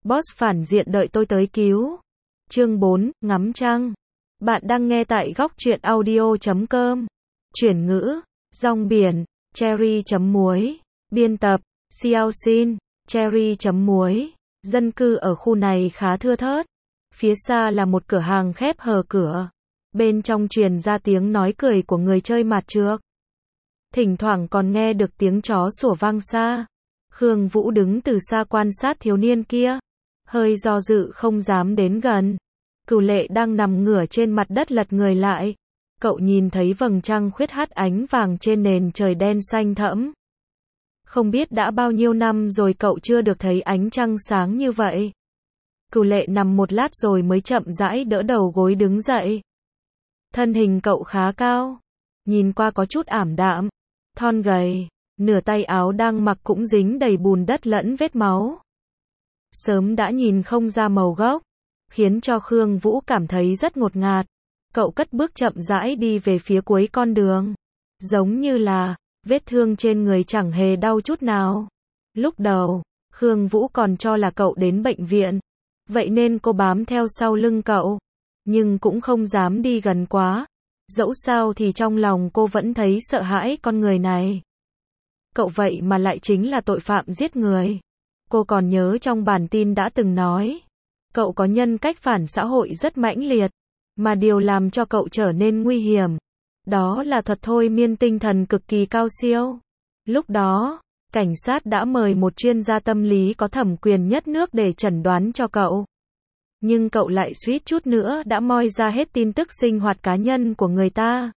Boss phản diện đợi tôi tới cứu. Chương 4, ngắm trăng. Bạn đang nghe tại góc truyện audio.com. Chuyển ngữ, rong biển, cherry chấm muối. Biên tập, Xiao Xin, cherry chấm muối. Dân cư ở khu này khá thưa thớt. Phía xa là một cửa hàng khép hờ cửa. Bên trong truyền ra tiếng nói cười của người chơi mặt trược. Thỉnh thoảng còn nghe được tiếng chó sủa vang xa. Khương Vũ đứng từ xa quan sát thiếu niên kia. Hơi do dự không dám đến gần. Cửu Lệ đang nằm ngửa trên mặt đất lật người lại. Cậu nhìn thấy vầng trăng khuyết hắt ánh vàng trên nền trời đen xanh thẫm. Không biết đã bao nhiêu năm rồi cậu chưa được thấy ánh trăng sáng như vậy. Cửu Lệ nằm một lát rồi mới chậm rãi đỡ đầu gối đứng dậy. Thân hình cậu khá cao, nhìn qua có chút ảm đạm, thon gầy, nửa tay áo đang mặc cũng dính đầy bùn đất lẫn vết máu. Sớm đã nhìn không ra màu gốc, khiến cho Khương Vũ cảm thấy rất ngột ngạt. Cậu cất bước chậm rãi đi về phía cuối con đường. Giống như là, vết thương trên người chẳng hề đau chút nào. Lúc đầu, Khương Vũ còn cho là cậu đến bệnh viện. Vậy nên cô bám theo sau lưng cậu. Nhưng cũng không dám đi gần quá. Dẫu sao thì trong lòng cô vẫn thấy sợ hãi con người này. Cậu vậy mà lại chính là tội phạm giết người. Cô còn nhớ trong bản tin đã từng nói. Cậu có nhân cách phản xã hội rất mãnh liệt. Mà điều làm cho cậu trở nên nguy hiểm. Đó là thuật thôi miên tinh thần cực kỳ cao siêu. Lúc đó, cảnh sát đã mời một chuyên gia tâm lý có thẩm quyền nhất nước để chẩn đoán cho cậu. Nhưng cậu lại suýt chút nữa đã moi ra hết tin tức sinh hoạt cá nhân của người ta.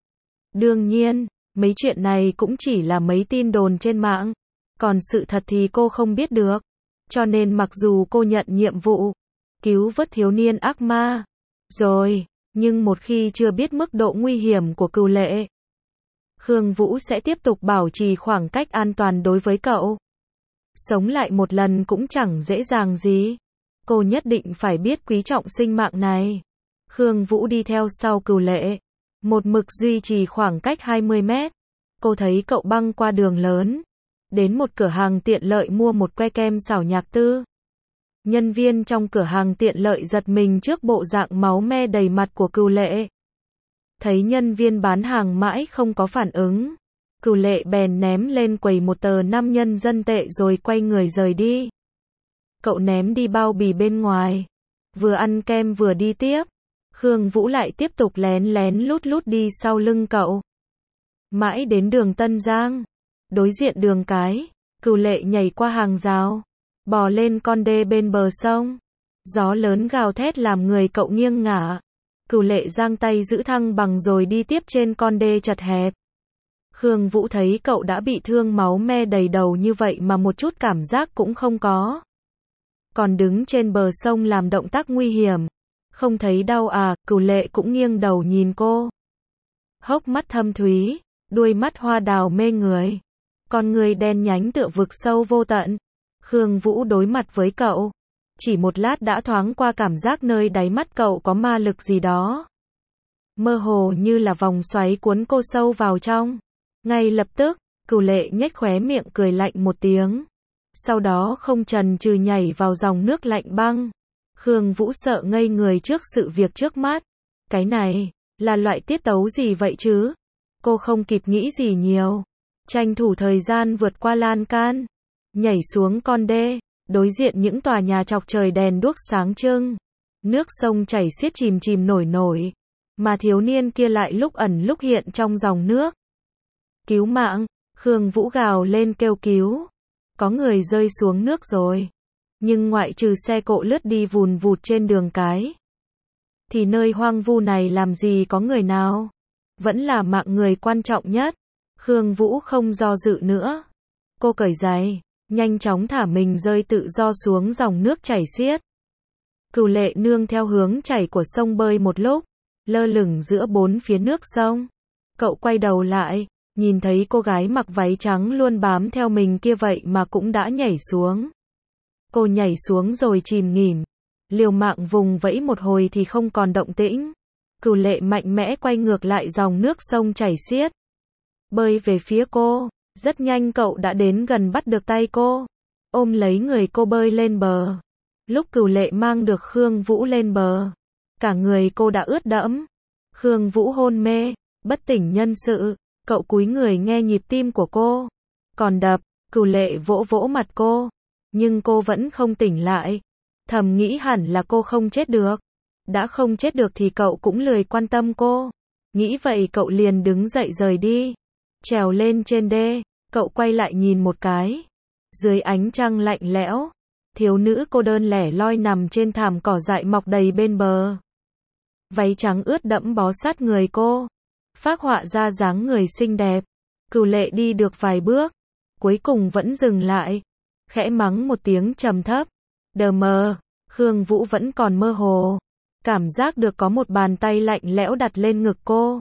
Đương nhiên, mấy chuyện này cũng chỉ là mấy tin đồn trên mạng. Còn sự thật thì cô không biết được. Cho nên mặc dù cô nhận nhiệm vụ cứu vớt thiếu niên ác ma rồi, nhưng một khi chưa biết mức độ nguy hiểm của Cửu Lệ, Khương Vũ sẽ tiếp tục bảo trì khoảng cách an toàn đối với cậu. Sống lại một lần cũng chẳng dễ dàng gì. Cô nhất định phải biết quý trọng sinh mạng này. Khương Vũ đi theo sau Cửu Lệ, một mực duy trì khoảng cách 20 mét. Cô thấy cậu băng qua đường lớn, đến một cửa hàng tiện lợi mua một que kem xảo nhạc tư. Nhân viên trong cửa hàng tiện lợi giật mình trước bộ dạng máu me đầy mặt của Cửu Lệ. Thấy nhân viên bán hàng mãi không có phản ứng, Cửu Lệ bèn ném lên quầy một tờ 5 nhân dân tệ rồi quay người rời đi. Cậu ném đi bao bì bên ngoài, vừa ăn kem vừa đi tiếp. Khương Vũ lại tiếp tục lén lén lút lút đi sau lưng cậu. Mãi đến đường Tân Giang, đối diện đường cái, Cửu Lệ nhảy qua hàng rào, bò lên con đê bên bờ sông. Gió lớn gào thét làm người cậu nghiêng ngả. Cửu Lệ giang tay giữ thăng bằng rồi đi tiếp trên con đê chật hẹp. Khương Vũ thấy cậu đã bị thương máu me đầy đầu như vậy mà một chút cảm giác cũng không có. Còn đứng trên bờ sông làm động tác nguy hiểm. Không thấy đau à? Cửu Lệ cũng nghiêng đầu nhìn cô. Hốc mắt thâm thúy, đuôi mắt hoa đào mê người. Con người đen nhánh tựa vực sâu vô tận. Khương Vũ đối mặt với cậu. Chỉ một lát đã thoáng qua cảm giác nơi đáy mắt cậu có ma lực gì đó. Mơ hồ như là vòng xoáy cuốn cô sâu vào trong. Ngay lập tức, Cửu Lệ nhếch khóe miệng cười lạnh một tiếng. Sau đó không chần chừ nhảy vào dòng nước lạnh băng. Khương Vũ sợ ngây người trước sự việc trước mắt. Cái này, là loại tiết tấu gì vậy chứ? Cô không kịp nghĩ gì nhiều. Tranh thủ thời gian vượt qua lan can. Nhảy xuống con đê. Đối diện những tòa nhà chọc trời đèn đuốc sáng trưng. Nước sông chảy xiết chìm chìm nổi nổi. Mà thiếu niên kia lại lúc ẩn lúc hiện trong dòng nước. Cứu mạng! Khương Vũ gào lên kêu cứu. Có người rơi xuống nước rồi. Nhưng ngoại trừ xe cộ lướt đi vùn vụt trên đường cái, thì nơi hoang vu này làm gì có người nào. Vẫn là mạng người quan trọng nhất. Khương Vũ không do dự nữa. Cô cởi giày, nhanh chóng thả mình rơi tự do xuống dòng nước chảy xiết. Cửu Lệ nương theo hướng chảy của sông bơi một lúc, lơ lửng giữa bốn phía nước sông. Cậu quay đầu lại, nhìn thấy cô gái mặc váy trắng luôn bám theo mình kia vậy mà cũng đã nhảy xuống. Cô nhảy xuống rồi chìm nghỉm, liều mạng vùng vẫy một hồi thì không còn động tĩnh. Cửu Lệ mạnh mẽ quay ngược lại dòng nước sông chảy xiết, bơi về phía cô. Rất nhanh cậu đã đến gần bắt được tay cô, ôm lấy người cô bơi lên bờ. Lúc Cửu Lệ mang được Khương Vũ lên bờ, cả người cô đã ướt đẫm. Khương Vũ hôn mê, bất tỉnh nhân sự, cậu cúi người nghe nhịp tim của cô còn đập, Cửu Lệ vỗ vỗ mặt cô, nhưng cô vẫn không tỉnh lại. Thầm nghĩ hẳn là cô không chết được. Đã không chết được thì cậu cũng lười quan tâm cô. Nghĩ vậy cậu liền đứng dậy rời đi. Trèo lên trên đê, cậu quay lại nhìn một cái. Dưới ánh trăng lạnh lẽo, thiếu nữ cô đơn lẻ loi nằm trên thảm cỏ dại mọc đầy bên bờ. Váy trắng ướt đẫm bó sát người cô, phác họa ra dáng người xinh đẹp. Cửu Lệ đi được vài bước, cuối cùng vẫn dừng lại, khẽ mắng một tiếng trầm thấp. Đờ mờ, Khương Vũ vẫn còn mơ hồ, cảm giác được có một bàn tay lạnh lẽo đặt lên ngực cô.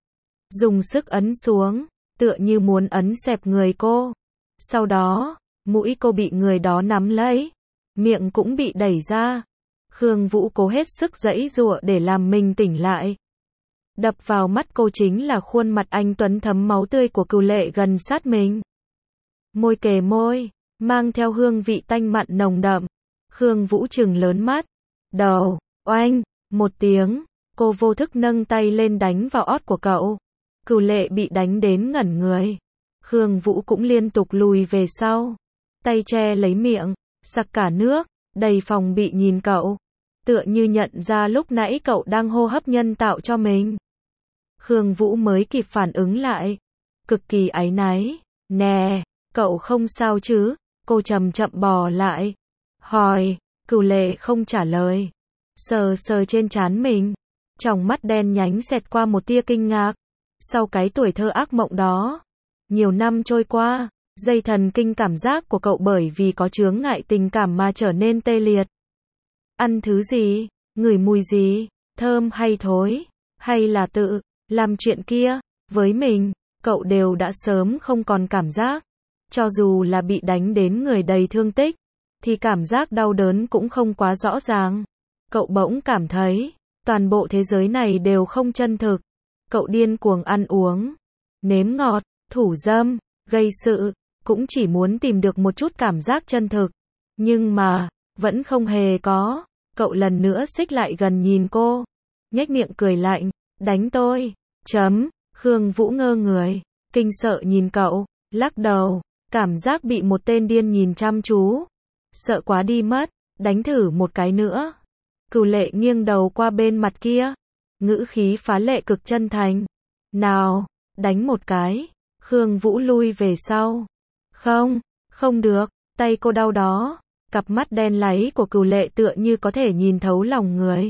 Dùng sức ấn xuống, tựa như muốn ấn xẹp người cô. Sau đó, mũi cô bị người đó nắm lấy, miệng cũng bị đẩy ra. Khương Vũ cố hết sức giãy giụa để làm mình tỉnh lại. Đập vào mắt cô chính là khuôn mặt anh tuấn thấm máu tươi của Cửu Lệ gần sát mình. Môi kề môi, mang theo hương vị tanh mặn nồng đậm. Khương Vũ trừng lớn mắt. Đầu, oanh, một tiếng, cô vô thức nâng tay lên đánh vào ót của cậu. Cửu Lệ bị đánh đến ngẩn người. Khương Vũ cũng liên tục lùi về sau. Tay che lấy miệng, sặc cả nước, đầy phòng bị nhìn cậu. Tựa như nhận ra lúc nãy cậu đang hô hấp nhân tạo cho mình. Khương Vũ mới kịp phản ứng lại. Cực kỳ áy náy. Nè, cậu không sao chứ? Cô chậm chậm bò lại. Hỏi, Cửu Lệ không trả lời. Sờ sờ trên trán mình. Tròng mắt đen nhánh xẹt qua một tia kinh ngạc. Sau cái tuổi thơ ác mộng đó, nhiều năm trôi qua, dây thần kinh cảm giác của cậu bởi vì có chướng ngại tình cảm mà trở nên tê liệt. Ăn thứ gì, ngửi mùi gì, thơm hay thối, hay là tự làm chuyện kia, với mình, cậu đều đã sớm không còn cảm giác. Cho dù là bị đánh đến người đầy thương tích, thì cảm giác đau đớn cũng không quá rõ ràng. Cậu bỗng cảm thấy, toàn bộ thế giới này đều không chân thực. Cậu điên cuồng ăn uống, nếm ngọt, thủ dâm, gây sự, cũng chỉ muốn tìm được một chút cảm giác chân thực. Nhưng mà, vẫn không hề có. Cậu lần nữa xích lại gần nhìn cô, nhếch miệng cười lạnh, đánh tôi, chấm. Khương Vũ ngơ người, kinh sợ nhìn cậu, lắc đầu, cảm giác bị một tên điên nhìn chăm chú. Sợ quá đi mất, đánh thử một cái nữa. Cửu Lệ nghiêng đầu qua bên mặt kia, ngữ khí phá lệ cực chân thành. Nào, đánh một cái. Khương Vũ lui về sau. Không, không được, tay cô đau đó. Cặp mắt đen láy của Cửu Lệ tựa như có thể nhìn thấu lòng người.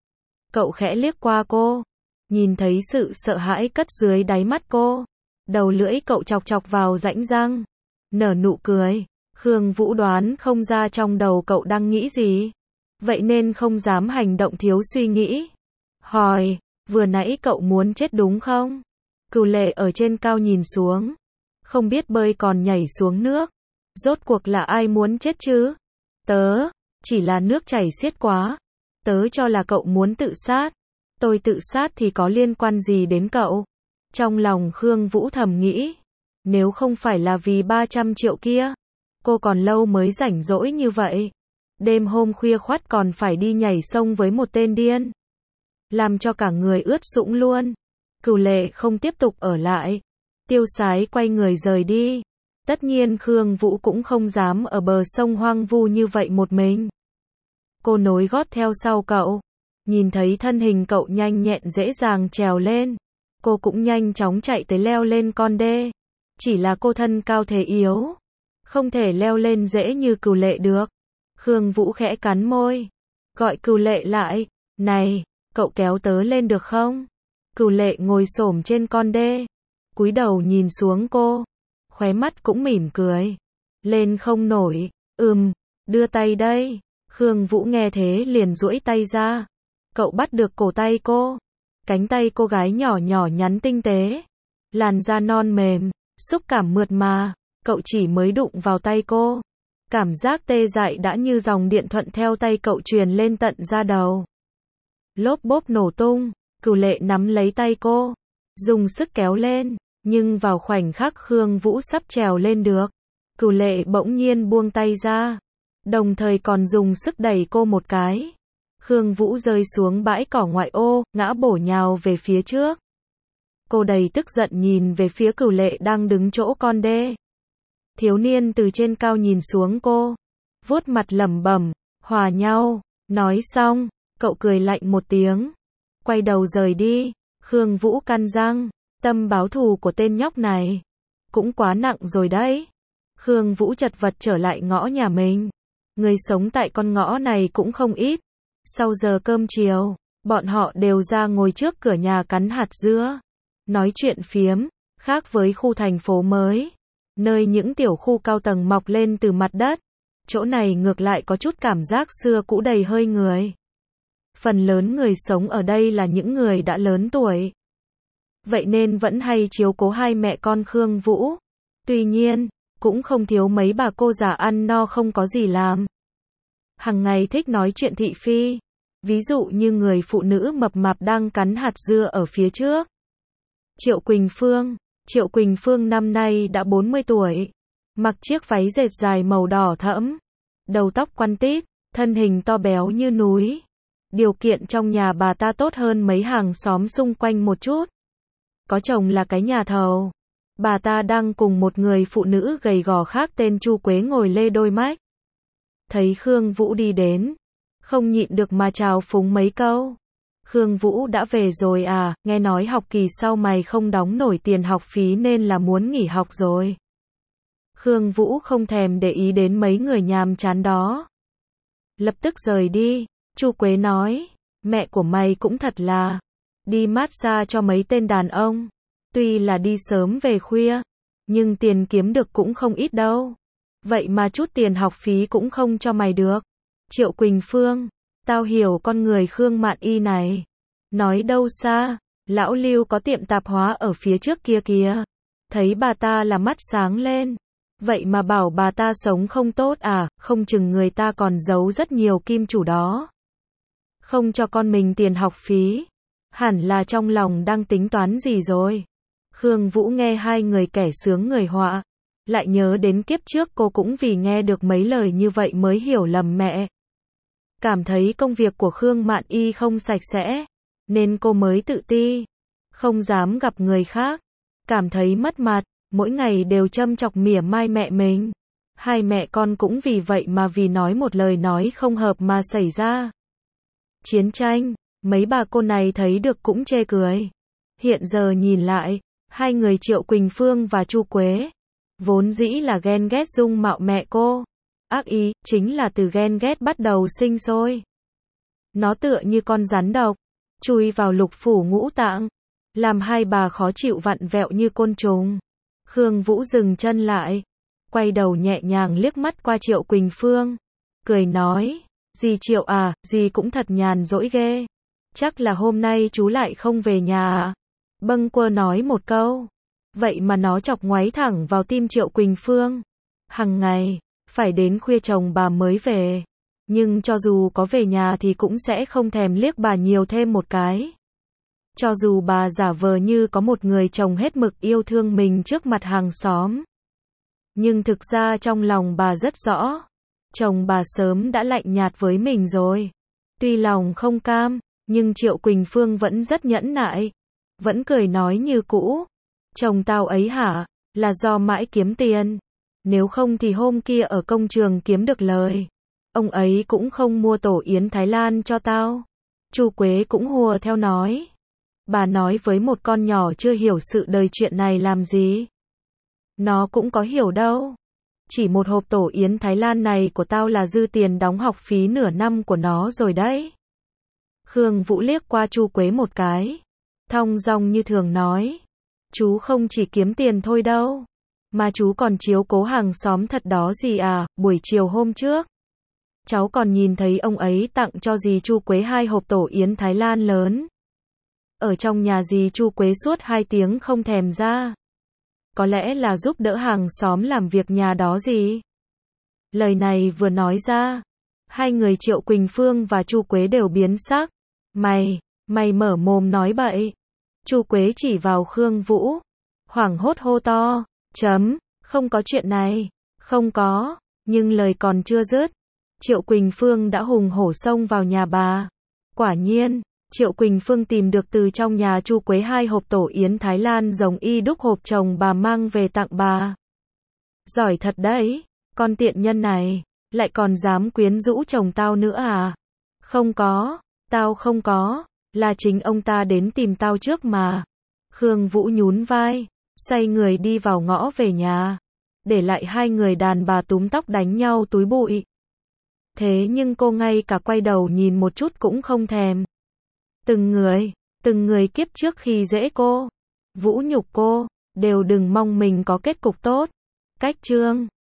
Cậu khẽ liếc qua cô, nhìn thấy sự sợ hãi cất dưới đáy mắt cô. Đầu lưỡi cậu chọc chọc vào rãnh răng, nở nụ cười. Khương Vũ đoán không ra trong đầu cậu đang nghĩ gì, vậy nên không dám hành động thiếu suy nghĩ. Hỏi, vừa nãy cậu muốn chết đúng không? Cửu Lệ ở trên cao nhìn xuống, không biết bơi còn nhảy xuống nước. Rốt cuộc là ai muốn chết chứ? Tớ, chỉ là nước chảy xiết quá. Tớ cho là cậu muốn tự sát. Tôi tự sát thì có liên quan gì đến cậu? Trong lòng Khương Vũ thầm nghĩ, nếu không phải là vì 300 triệu kia, cô còn lâu mới rảnh rỗi như vậy. Đêm hôm khuya khoắt còn phải đi nhảy sông với một tên điên, làm cho cả người ướt sũng luôn. Cửu Lệ không tiếp tục ở lại, tiêu sái quay người rời đi. Tất nhiên Khương Vũ cũng không dám ở bờ sông hoang vu như vậy một mình. Cô nối gót theo sau cậu, nhìn thấy thân hình cậu nhanh nhẹn dễ dàng trèo lên, cô cũng nhanh chóng chạy tới leo lên con đê. Chỉ là cô thân cao thể yếu, không thể leo lên dễ như Cửu Lệ được. Khương Vũ khẽ cắn môi, gọi Cửu Lệ lại. Này, cậu kéo tớ lên được không? Cửu Lệ ngồi xổm trên con đê, cúi đầu nhìn xuống cô, khóe mắt cũng mỉm cười. Lên không nổi. Đưa tay đây. Khương Vũ nghe thế liền duỗi tay ra. Cậu bắt được cổ tay cô. Cánh tay cô gái nhỏ nhỏ nhắn tinh tế, làn da non mềm, xúc cảm mượt mà. Cậu chỉ mới đụng vào tay cô, cảm giác tê dại đã như dòng điện thuận theo tay cậu truyền lên tận da đầu. Lốp bốp nổ tung, Cửu Lệ nắm lấy tay cô, dùng sức kéo lên, nhưng vào khoảnh khắc Khương Vũ sắp trèo lên được, Cửu Lệ bỗng nhiên buông tay ra. đồng thời còn dùng sức đẩy cô một cái. Khương Vũ rơi xuống bãi cỏ ngoại ô, ngã bổ nhào về phía trước. Cô đầy tức giận nhìn về phía Cửu Lệ đang đứng chỗ con đê. Thiếu niên từ trên cao nhìn xuống cô, vuốt mặt lẩm bẩm, hòa nhau. Nói xong, cậu cười lạnh một tiếng, quay đầu rời đi. Khương Vũ căn răng, tâm báo thù của tên nhóc này cũng quá nặng rồi đấy. Khương Vũ chật vật trở lại ngõ nhà mình. Người sống tại con ngõ này cũng không ít. Sau giờ cơm chiều, bọn họ đều ra ngồi trước cửa nhà cắn hạt dưa, nói chuyện phiếm, khác với khu thành phố mới, nơi những tiểu khu cao tầng mọc lên từ mặt đất. Chỗ này ngược lại có chút cảm giác xưa cũ đầy hơi người. Phần lớn người sống ở đây là những người đã lớn tuổi. Vậy nên vẫn hay chiếu cố hai mẹ con Khương Vũ. Tuy nhiên, cũng không thiếu mấy bà cô già ăn no không có gì làm. Hằng ngày thích nói chuyện thị phi. Ví dụ như người phụ nữ mập mạp đang cắn hạt dưa ở phía trước. Triệu Quỳnh Phương. Triệu Quỳnh Phương năm nay đã 40 tuổi. Mặc chiếc váy dệt dài màu đỏ thẫm. Đầu tóc quăn tít, thân hình to béo như núi. Điều kiện trong nhà bà ta tốt hơn mấy hàng xóm xung quanh một chút. Có chồng là cái nhà thầu. Bà ta đang cùng một người phụ nữ gầy gò khác tên Chu Quế ngồi lê đôi mách. Thấy Khương Vũ đi đến, không nhịn được mà chào phúng mấy câu. Khương Vũ đã về rồi à, nghe nói học kỳ sau mày không đóng nổi tiền học phí nên là muốn nghỉ học rồi. Khương Vũ không thèm để ý đến mấy người nhàm chán đó. Lập tức rời đi. Chu Quế nói, mẹ của mày cũng thật là đi massage cho mấy tên đàn ông. Tuy là đi sớm về khuya, nhưng tiền kiếm được cũng không ít đâu. Vậy mà chút tiền học phí cũng không cho mày được. Triệu Quỳnh Phương, tao hiểu con người Khương Mạn Y này. Nói đâu xa, lão Lưu có tiệm tạp hóa ở phía trước kia kìa. Thấy bà ta là mắt sáng lên. Vậy mà bảo bà ta sống không tốt à, không chừng người ta còn giấu rất nhiều kim chủ đó. Không cho con mình tiền học phí. Hẳn là trong lòng đang tính toán gì rồi. Khương Vũ nghe hai người kẻ sướng người họa. Lại nhớ đến kiếp trước cô cũng vì nghe được mấy lời như vậy mới hiểu lầm mẹ. Cảm thấy công việc của Khương Mạn Y không sạch sẽ, nên cô mới tự ti, không dám gặp người khác. Cảm thấy mất mặt, mỗi ngày đều châm chọc mỉa mai mẹ mình. Hai mẹ con cũng vì vậy mà vì nói một lời nói không hợp mà xảy ra chiến tranh. Mấy bà cô này thấy được cũng chê cười. Hiện giờ nhìn lại, hai người Triệu Quỳnh Phương và Chu Quế vốn dĩ là ghen ghét dung mạo mẹ cô. Ác ý, chính là từ ghen ghét bắt đầu sinh sôi. Nó tựa như con rắn độc, chui vào lục phủ ngũ tạng, làm hai bà khó chịu vặn vẹo như côn trùng. Khương Vũ dừng chân lại, quay đầu nhẹ nhàng liếc mắt qua Triệu Quỳnh Phương, cười nói, dì Triệu à, dì cũng thật nhàn rỗi ghê. Chắc là hôm nay chú lại không về nhà à? Bâng quơ nói một câu. Vậy mà nó chọc ngoáy thẳng vào tim Triệu Quỳnh Phương. Hằng ngày, phải đến khuya chồng bà mới về. Nhưng cho dù có về nhà thì cũng sẽ không thèm liếc bà nhiều thêm một cái. Cho dù bà giả vờ như có một người chồng hết mực yêu thương mình trước mặt hàng xóm. Nhưng thực ra trong lòng bà rất rõ. Chồng bà sớm đã lạnh nhạt với mình rồi. Tuy lòng không cam, nhưng Triệu Quỳnh Phương vẫn rất nhẫn nại. Vẫn cười nói như cũ. Chồng tao ấy hả, là do mãi kiếm tiền. Nếu không thì hôm kia ở công trường kiếm được lời. Ông ấy cũng không mua tổ yến Thái Lan cho tao. Chu Quế cũng hùa theo nói. Bà nói với một con nhỏ chưa hiểu sự đời chuyện này làm gì. Nó cũng có hiểu đâu. Chỉ một hộp tổ yến Thái Lan này của tao là dư tiền đóng học phí nửa năm của nó rồi đấy. Khương Vũ liếc qua Chu Quế một cái. Thong dong như thường nói. Chú không chỉ kiếm tiền thôi đâu. Mà chú còn chiếu cố hàng xóm thật đó gì à, buổi chiều hôm trước. Cháu còn nhìn thấy ông ấy tặng cho dì Chu Quế 2 hộp tổ yến Thái Lan lớn. Ở trong nhà dì Chu Quế suốt 2 tiếng không thèm ra. Có lẽ là giúp đỡ hàng xóm làm việc nhà đó gì. Lời này vừa nói ra, hai người Triệu Quỳnh Phương và Chu Quế đều biến sắc. Mày mở mồm nói bậy. Chu Quế chỉ vào Khương Vũ, hoảng hốt hô to, không có chuyện này, không có, nhưng lời còn chưa dứt, Triệu Quỳnh Phương đã hùng hổ xông vào nhà bà. Quả nhiên, Triệu Quỳnh Phương tìm được từ trong nhà Chu Quế 2 hộp tổ yến Thái Lan giống y đúc hộp chồng bà mang về tặng bà. Giỏi thật đấy, con tiện nhân này, lại còn dám quyến rũ chồng tao nữa à? Không có, tao không có, là chính ông ta đến tìm tao trước mà. Khương Vũ nhún vai, xoay người đi vào ngõ về nhà, để lại hai người đàn bà túm tóc đánh nhau túi bụi. Thế nhưng cô ngay cả quay đầu nhìn một chút cũng không thèm. Từng người kiếp trước khi dễ cô, vũ nhục cô, đều đừng mong mình có kết cục tốt. Cách chương